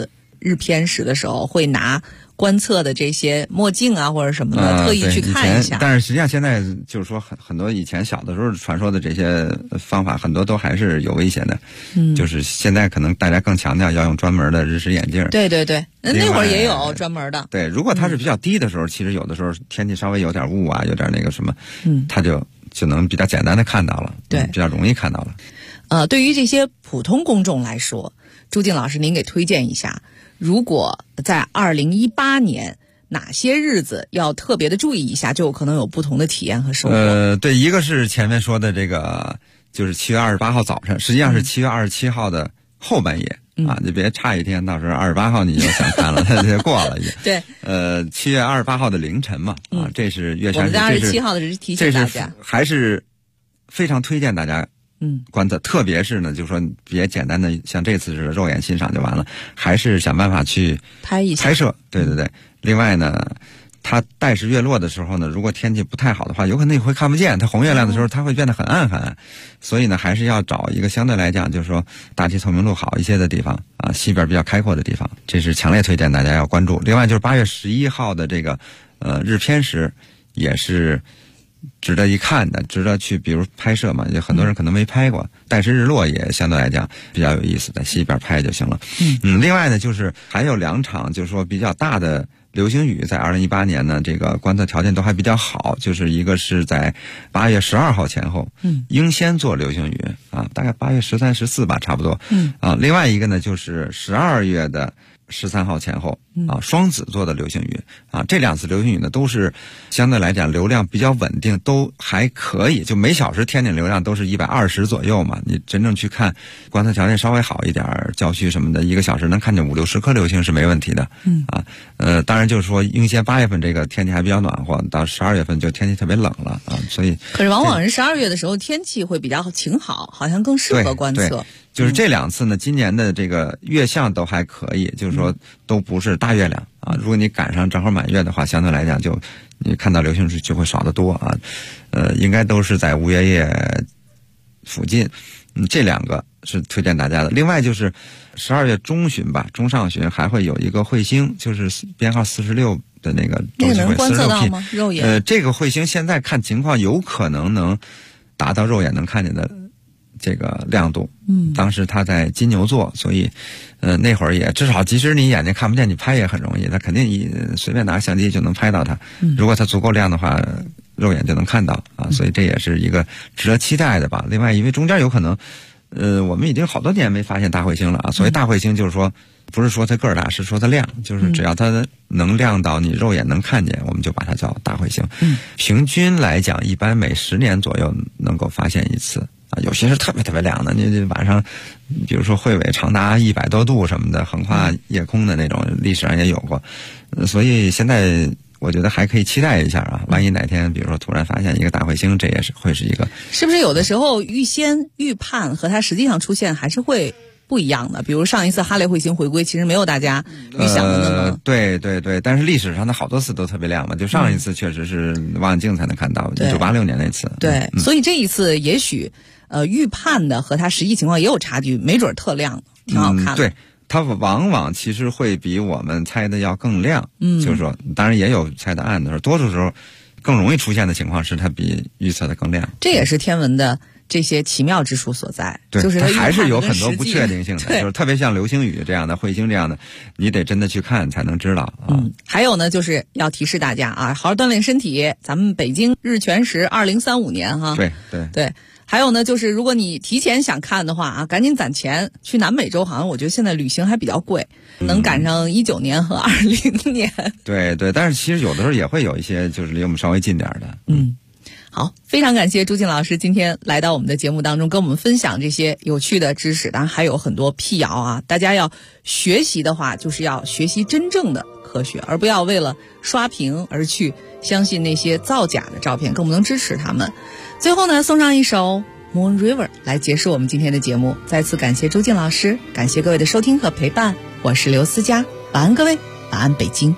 日偏食的时候，会拿观测的这些墨镜啊或者什么的，特意去看一下。 但是实际上现在就是说很多以前小的时候传说的这些方法，很多都还是有危险的。就是现在可能大家更强调要用专门的日食眼镜。 对对对，那会儿也有专门的。 对，如果它是比较低的时候，其实有的时候天气稍微有点雾啊，有点那个什么，它就能比较简单的看到了， 对， 比较容易看到了。 对于这些普通公众来说，朱静老师您给推荐一下，如果在2018年哪些日子要特别的注意一下，就有可能有不同的体验和收获。 对，一个是前面说的这个，就是7月28号早晨，实际上是7月27号的后半夜。啊，你别差一天，到时候28号你就想看了，它就过了。 对 ，7月28号的凌晨嘛，这是月山。 我们27号的只是提醒大家， 还是非常推荐大家观测，特别是呢，就是说别简单的像这次似的肉眼欣赏就完了，还是想办法去拍摄。对对对，另外呢。它带时月落的时候呢，如果天气不太好的话，有可能你会看不见。它红月亮的时候，它会变得很暗很暗。所以呢，还是要找一个相对来讲，就是说大气透明度好一些的地方啊，西边比较开阔的地方。这是强烈推荐大家要关注。另外就是8月11号的这个日偏食，也是值得一看的，值得去比如拍摄嘛，有很多人可能没拍过。带时日落也相对来讲比较有意思，在西边拍就行了。另外呢，就是还有2场，就是说比较大的流星雨，在2018年呢，这个观测条件都还比较好，就是一个是在8月12号前后，英仙座流星雨啊，大概8月13、14吧，差不多。另外一个呢，就是12月的13号前后啊，双子座的流星雨啊，这2次流星雨呢，都是相对来讲流量比较稳定，都还可以，就每小时天顶流量都是120左右嘛。你真正去看，观测条件稍微好一点，郊区什么的，1个小时能看见5、60颗流星是没问题的。当然就是说，英仙8月份这个天气还比较暖和，到12月份就天气特别冷了啊，所以。 可是往往是12月的时候天气会比较晴好，好像更适合观测。 就是这2次呢，今年的这个月相都还可以，就是说都不是大月亮啊。如果你赶上正好满月的话，相对来讲就你看到流星就会少得多啊。应该都是在5月夜附近。这2个是推荐大家的。另外就是12月中旬吧，中上旬还会有一个彗星，就是编号46的那个周期会， 能观测到吗？肉眼？ 这个彗星现在看情况有可能能达到肉眼能看见的这个亮度。当时它在金牛座，所以那会儿也至少即使你眼睛看不见，你拍也很容易，它肯定随便拿相机就能拍到它。如果它足够亮的话，肉眼就能看到啊，所以这也是一个值得期待的吧。另外因为中间有可能我们已经好多年没发现大彗星了啊，所以大彗星就是说不是说它个儿大，是说它亮，就是只要它能亮到你肉眼能看见，我们就把它叫大彗星。平均来讲一般每10年左右能够发现一次啊，有些是特别特别亮的，你晚上比如说彗尾长达100多度什么的，横跨夜空的那种，历史上也有过。所以现在我觉得还可以期待一下啊，万一哪天比如说突然发现一个大彗星，这也是会是一个。 是不是有的时候预先预判和它实际上出现还是会不一样的？比如上一次哈雷彗星回归，其实没有大家预想的那么。 对对对，但是历史上的好多次都特别亮嘛，就上一次确实是望远镜才能看到，1986年那次。 对，所以这一次也许预判的和它实际情况也有差距，没准特亮，挺好看的。 对。它往往其实会比我们猜的要更亮，就是说，当然也有猜的暗的时候，多数时候更容易出现的情况是它比预测的更亮。 这也是天文的这些奇妙之处所在， 对， 就是它还是有很多不确定性的，就是特别像流星雨这样的、彗星这样的，你得真的去看才能知道啊。 还有呢，就是要提示大家啊，好好锻炼身体。咱们北京日全食2035年哈，对。还有呢，就是如果你提前想看的话啊，赶紧攒钱去南美洲。好像我觉得现在旅行还比较贵，能赶上19年和20年。 对对，但是其实有的时候也会有一些就是离我们稍微近点的。 好，非常感谢朱静老师今天来到我们的节目当中，跟我们分享这些有趣的知识，当然还有很多辟谣啊。大家要学习的话，就是要学习真正的科学，而不要为了刷屏而去相信那些造假的照片，更不能支持他们。最后呢，送上一首 Moon River 来结束我们今天的节目。再次感谢朱静老师，感谢各位的收听和陪伴，我是刘思佳，晚安各位，晚安北京。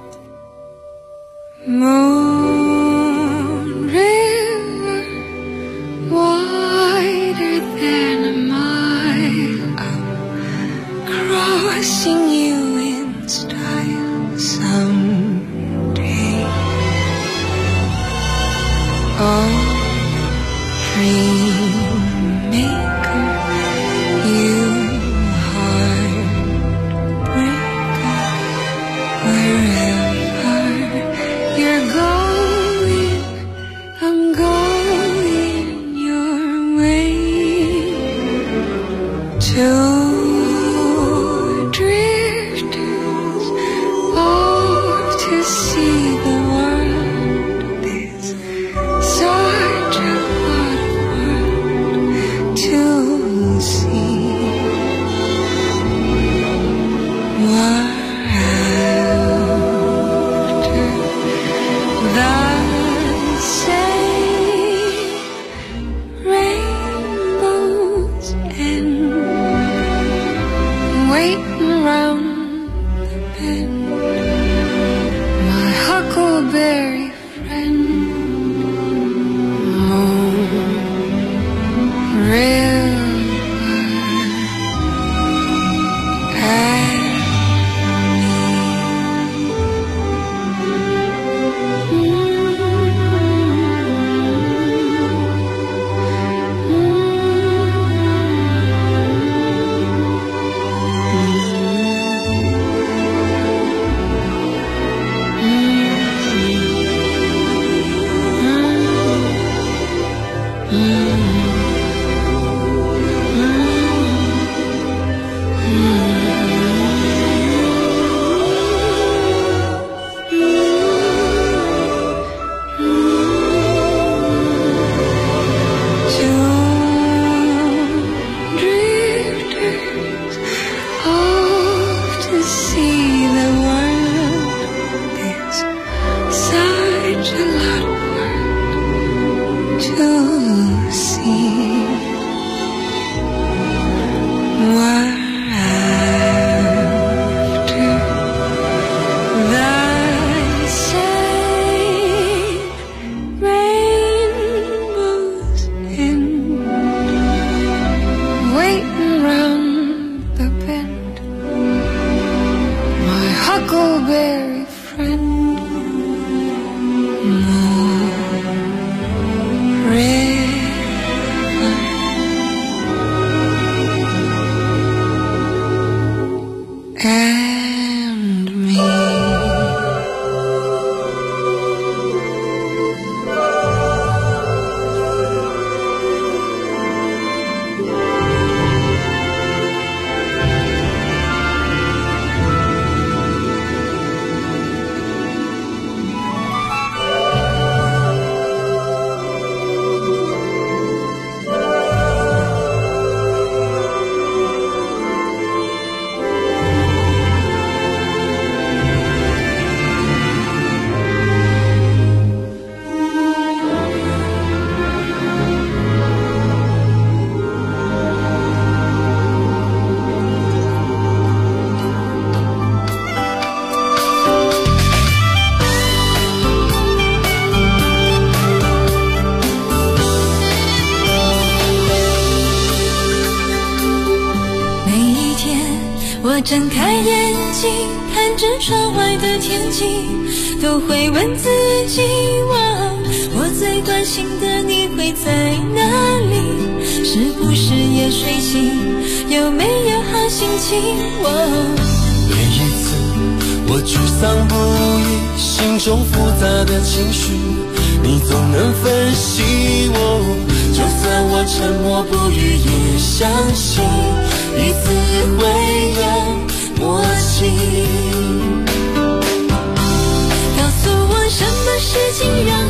Moon River, wider than a mile, crossing you in waiting round the bend. My huckleberry friend, huckleberry friend, and me. 我睁开眼睛，看着窗外的天气，都会问自己，我最关心的你会在哪里？是不是也睡醒？有没有好心情？ 每一次我沮丧不已，心中复杂的情绪，你总能分析我，就算我沉默不语也相信彼此会有默契。 告诉我什么事情让